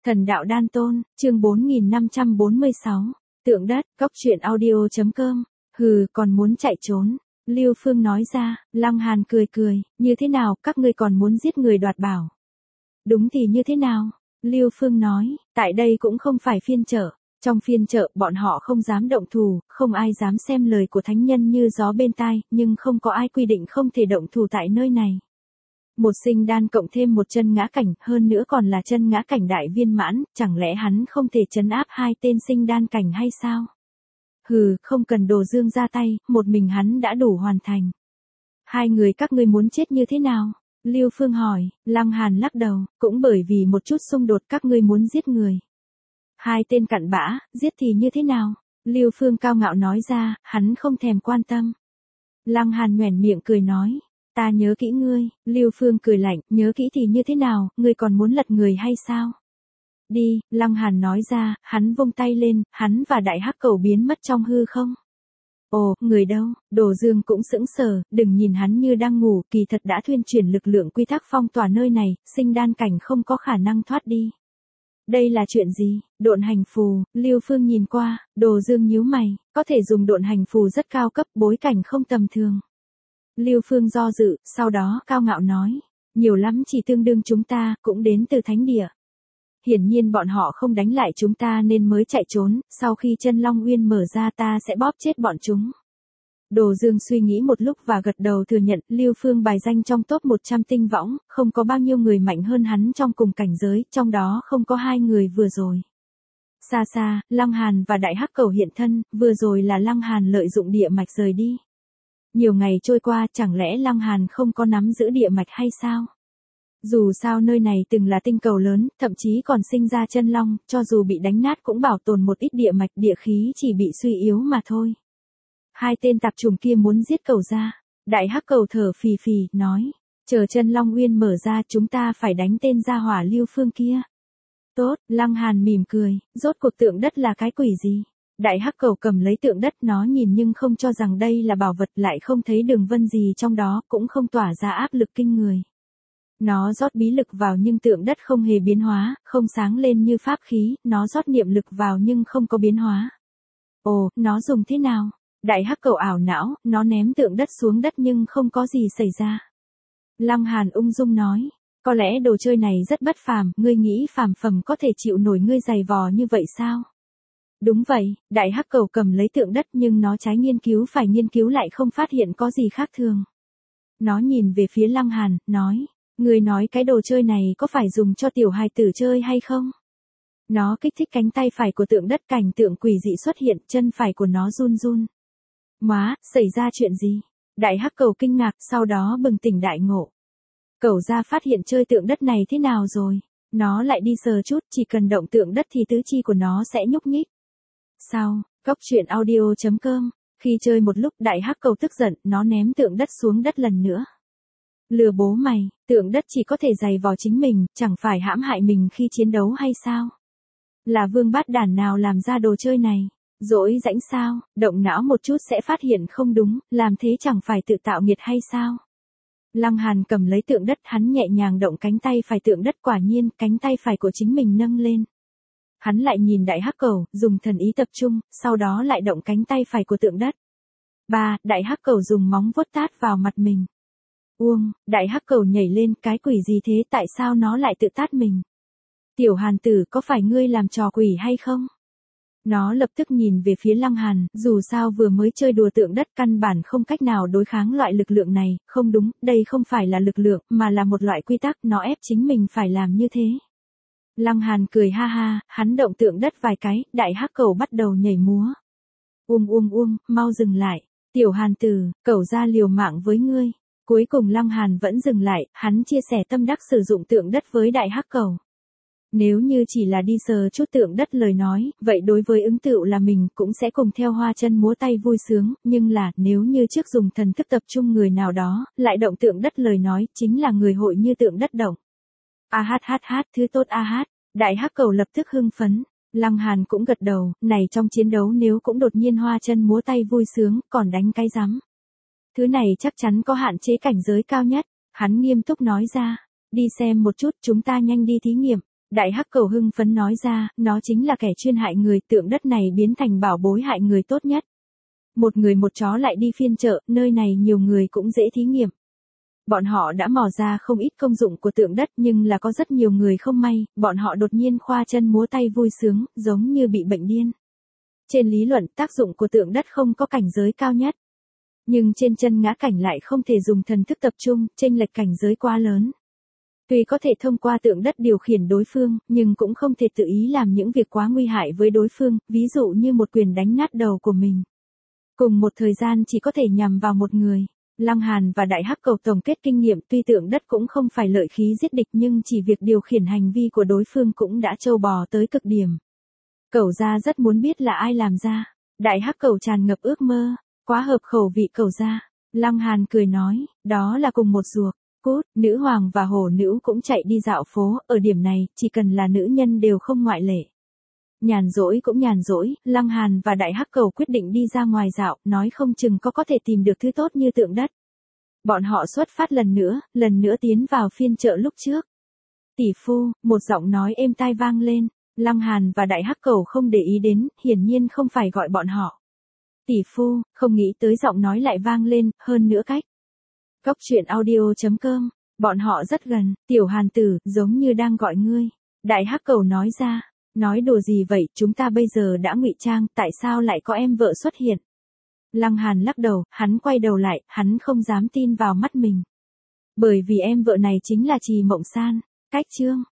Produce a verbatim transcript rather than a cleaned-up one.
Thần đạo đan tôn, chương bốn nghìn năm trăm bốn mươi sáu. Tượng đất, cóc truyện audio.com. Hừ, còn muốn chạy trốn. Lưu Phương nói ra. Lăng Hàn cười cười, như thế nào, các ngươi còn muốn giết người đoạt bảo? Đúng thì như thế nào? Lưu Phương nói, tại đây cũng không phải phiên chợ. Trong phiên chợ, bọn họ không dám động thủ, không ai dám xem lời của thánh nhân như gió bên tai, nhưng không có ai quy định không thể động thủ tại nơi này. Một sinh đan cộng thêm một chân ngã cảnh, hơn nữa còn là chân ngã cảnh đại viên mãn, chẳng lẽ hắn không thể trấn áp hai tên sinh đan cảnh hay sao? Hừ, không cần Đồ Dương ra tay, một mình hắn đã đủ hoàn thành. Hai người các ngươi muốn chết như thế nào? Lưu Phương hỏi. Lăng Hàn lắc đầu, cũng bởi vì một chút xung đột các ngươi muốn giết người. Hai tên cặn bã, giết thì như thế nào? Lưu Phương cao ngạo nói ra, hắn không thèm quan tâm. Lăng Hàn nhoẻn miệng cười nói. Ta nhớ kỹ ngươi. Lưu Phương cười lạnh, nhớ kỹ thì như thế nào, ngươi còn muốn lật người hay sao? Đi, Lăng Hàn nói ra, hắn vung tay lên, hắn và đại hắc cầu biến mất trong hư không. Ồ, người đâu? Đồ Dương cũng sững sờ, đừng nhìn hắn như đang ngủ, kỳ thật đã thuyên chuyển lực lượng quy tắc phong tỏa nơi này, sinh đan cảnh không có khả năng thoát đi. Đây là chuyện gì? Độn hành phù. Lưu Phương nhìn qua, Đồ Dương nhíu mày, có thể dùng độn hành phù rất cao cấp, bối cảnh không tầm thường. Lưu Phương do dự, sau đó cao ngạo nói, nhiều lắm chỉ tương đương chúng ta, cũng đến từ thánh địa. Hiển nhiên bọn họ không đánh lại chúng ta nên mới chạy trốn, sau khi chân Long Uyên mở ra ta sẽ bóp chết bọn chúng. Đồ Dương suy nghĩ một lúc và gật đầu thừa nhận, Lưu Phương bài danh trong top một trăm tinh võng, không có bao nhiêu người mạnh hơn hắn trong cùng cảnh giới, trong đó không có hai người vừa rồi. Xa xa, Lăng Hàn và Đại Hắc Cầu hiện thân, vừa rồi là Lăng Hàn lợi dụng địa mạch rời đi. Nhiều ngày trôi qua, chẳng lẽ Lăng Hàn không có nắm giữ địa mạch hay sao? Dù sao nơi này từng là tinh cầu lớn, thậm chí còn sinh ra chân long, cho dù bị đánh nát cũng bảo tồn một ít địa mạch, địa khí chỉ bị suy yếu mà thôi. Hai tên tạp trùng kia muốn giết cầu ra. Đại Hắc Cầu thở phì phì, nói, chờ chân Long Uyên mở ra chúng ta phải đánh tên gia hỏa Lưu Phương kia. Tốt, Lăng Hàn mỉm cười, rốt cuộc tượng đất là cái quỷ gì? Đại Hắc Cầu cầm lấy tượng đất, nó nhìn nhưng không cho rằng đây là bảo vật, lại không thấy đường vân gì trong đó, cũng không tỏa ra áp lực kinh người. Nó rót bí lực vào nhưng tượng đất không hề biến hóa, không sáng lên như pháp khí, nó rót niệm lực vào nhưng không có biến hóa. Ồ, nó dùng thế nào? Đại Hắc Cầu ảo não, nó ném tượng đất xuống đất nhưng không có gì xảy ra. Lăng Hàn ung dung nói, có lẽ đồ chơi này rất bất phàm, ngươi nghĩ phàm phẩm có thể chịu nổi ngươi giày vò như vậy sao? Đúng vậy, Đại Hắc Cầu cầm lấy tượng đất nhưng nó trái nghiên cứu phải nghiên cứu lại không phát hiện có gì khác thường. Nó nhìn về phía Lăng Hàn, nói, ngươi nói cái đồ chơi này có phải dùng cho tiểu hài tử chơi hay không? Nó kích thích cánh tay phải của tượng đất, cảnh tượng quỷ dị xuất hiện, chân phải của nó run run. Má, xảy ra chuyện gì? Đại Hắc Cầu kinh ngạc, sau đó bừng tỉnh đại ngộ. Cẩu gia phát hiện chơi tượng đất này thế nào rồi? Nó lại đi sờ chút, chỉ cần động tượng đất thì tứ chi của nó sẽ nhúc nhích. Sao? Cóc truyện audio.com. Khi chơi một lúc Đại Hắc Cầu tức giận, nó ném tượng đất xuống đất lần nữa. Lừa bố mày, tượng đất chỉ có thể giày vò chính mình, chẳng phải hãm hại mình khi chiến đấu hay sao? Là vương bát đản nào làm ra đồ chơi này? Dỗi rãnh sao? Động não một chút sẽ phát hiện không đúng, làm thế chẳng phải tự tạo nghiệt hay sao? Lăng Hàn cầm lấy tượng đất, hắn nhẹ nhàng động cánh tay phải tượng đất, quả nhiên, cánh tay phải của chính mình nâng lên. Hắn lại nhìn Đại Hắc Cầu, dùng thần ý tập trung, sau đó lại động cánh tay phải của tượng đất. Ba, Đại Hắc Cầu dùng móng vuốt tát vào mặt mình. Uông, Đại Hắc Cầu nhảy lên, cái quỷ gì thế, tại sao nó lại tự tát mình? Tiểu Hàn tử, có phải ngươi làm trò quỷ hay không? Nó lập tức nhìn về phía Lăng Hàn, dù sao vừa mới chơi đùa tượng đất căn bản không cách nào đối kháng loại lực lượng này, không đúng, đây không phải là lực lượng, mà là một loại quy tắc, nó ép chính mình phải làm như thế. Lăng Hàn cười ha ha, hắn động tượng đất vài cái, Đại Hắc Cầu bắt đầu nhảy múa. Uông uông uông, mau dừng lại, Tiểu Hàn tử, cẩu ra liều mạng với ngươi. Cuối cùng Lăng Hàn vẫn dừng lại, hắn chia sẻ tâm đắc sử dụng tượng đất với Đại Hắc Cầu. Nếu như chỉ là đi sờ chút tượng đất lời nói, vậy đối với ứng tựu là mình cũng sẽ cùng theo hoa chân múa tay vui sướng, nhưng là, nếu như trước dùng thần thức tập trung người nào đó, lại động tượng đất lời nói, chính là người hội như tượng đất động. A hát hát hát, thứ tốt a hát, Đại Hắc Cầu lập tức hưng phấn. Lăng Hàn cũng gật đầu, này trong chiến đấu nếu cũng đột nhiên hoa chân múa tay vui sướng, còn đánh cái rắm. Thứ này chắc chắn có hạn chế cảnh giới cao nhất, hắn nghiêm túc nói ra, đi xem một chút, chúng ta nhanh đi thí nghiệm. Đại hắc cầu hưng phấn nói ra, nó chính là kẻ chuyên hại người, tượng đất này biến thành bảo bối hại người tốt nhất. Một người một chó lại đi phiên chợ, nơi này nhiều người cũng dễ thí nghiệm. Bọn họ đã mò ra không ít công dụng của tượng đất nhưng là có rất nhiều người không may, bọn họ đột nhiên khoa chân múa tay vui sướng, giống như bị bệnh điên. Trên lý luận, tác dụng của tượng đất không có cảnh giới cao nhất. Nhưng trên chân ngã cảnh lại không thể dùng thần thức tập trung, chênh lệch cảnh giới quá lớn. Tuy có thể thông qua tượng đất điều khiển đối phương, nhưng cũng không thể tự ý làm những việc quá nguy hại với đối phương, ví dụ như một quyền đánh nát đầu của mình. Cùng một thời gian chỉ có thể nhằm vào một người. Lăng Hàn và Đại Hắc Cầu tổng kết kinh nghiệm, tuy tượng đất cũng không phải lợi khí giết địch nhưng chỉ việc điều khiển hành vi của đối phương cũng đã trâu bò tới cực điểm. Cẩu gia rất muốn biết là ai làm ra. Đại Hắc Cầu tràn ngập ước mơ, quá hợp khẩu vị cẩu gia. Lăng Hàn cười nói, đó là cùng một ruột. Cút, nữ hoàng và hổ nữ cũng chạy đi dạo phố, ở điểm này, chỉ cần là nữ nhân đều không ngoại lệ. Nhàn rỗi cũng nhàn rỗi, Lăng Hàn và Đại Hắc Cầu quyết định đi ra ngoài dạo, nói không chừng có có thể tìm được thứ tốt như tượng đất. Bọn họ xuất phát lần nữa, lần nữa tiến vào phiên chợ lúc trước. Tỷ phu, một giọng nói êm tai vang lên, Lăng Hàn và Đại Hắc Cầu không để ý đến, hiển nhiên không phải gọi bọn họ. Tỷ phu, không nghĩ tới giọng nói lại vang lên, hơn nữa cách. Góc truyện audio chấm com, bọn họ rất gần, tiểu Hàn tử, giống như đang gọi ngươi. Đại Hắc Cầu nói ra, nói đùa gì vậy, chúng ta bây giờ đã ngụy trang, tại sao lại có em vợ xuất hiện? Lăng Hàn lắc đầu, hắn quay đầu lại, hắn không dám tin vào mắt mình. Bởi vì em vợ này chính là Trì Mộng San, cách chương.